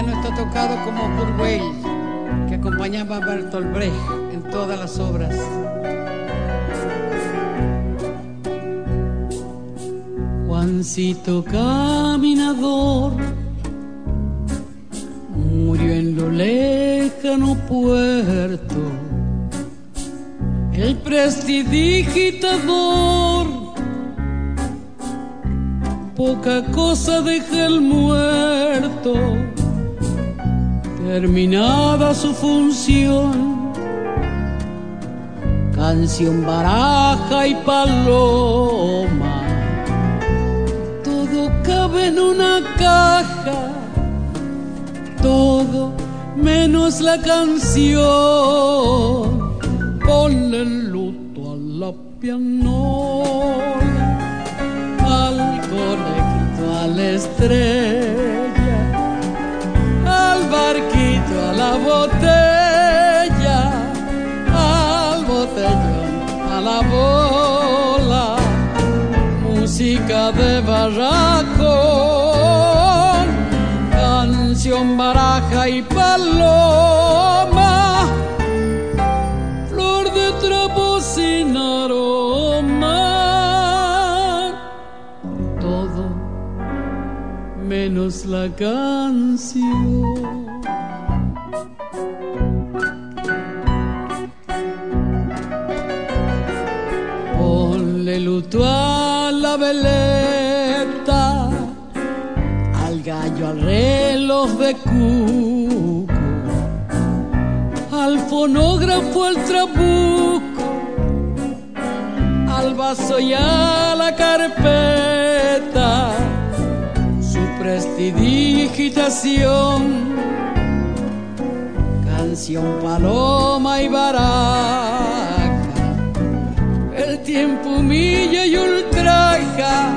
piano está tocado como Kurt Weill, que acompañaba a Bertolt Brecht en todas las obras. Juancito caminador murió en lo lejano puerto. El prestidigitador poca cosa deja el muerto. Terminada su función, canción, baraja y paloma, todo cabe en una caja, todo menos la canción. Ponle el luto a la pianola, al conecto, a la estrella, al barquito, a la botella, al botellón, a la bola, música de barracón, canción, baraja y paloma, flor de trapo sin aroma, todo menos la canción. Ponle luto a la veleta, al gallo, al reloj de cuco, al fonógrafo, al trabuco, al vaso y a la carpeta, su prestidigitación, canción, paloma y baraja, el tiempo humilla y ultraja,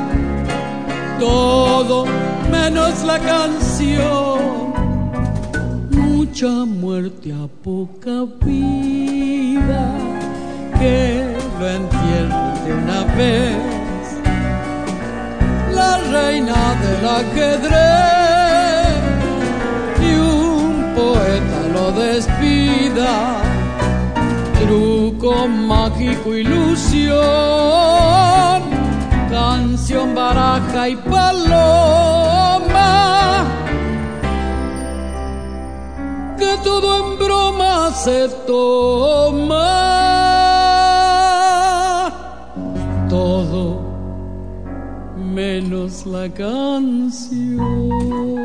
todo menos la canción. Mucha muerte a poca vida, que lo entierre de una vez, la reina del ajedrez, y un poeta lo despida, truco mágico, ilusión, canción, baraja y paloma, que todo en broma se toma, todo menos la canción.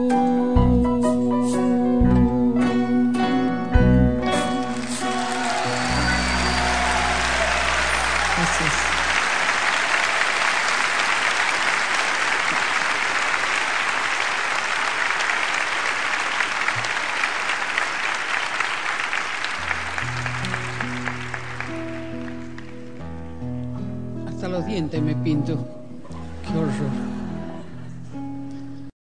Gracias. Hasta los dientes me pinto. Qué horror.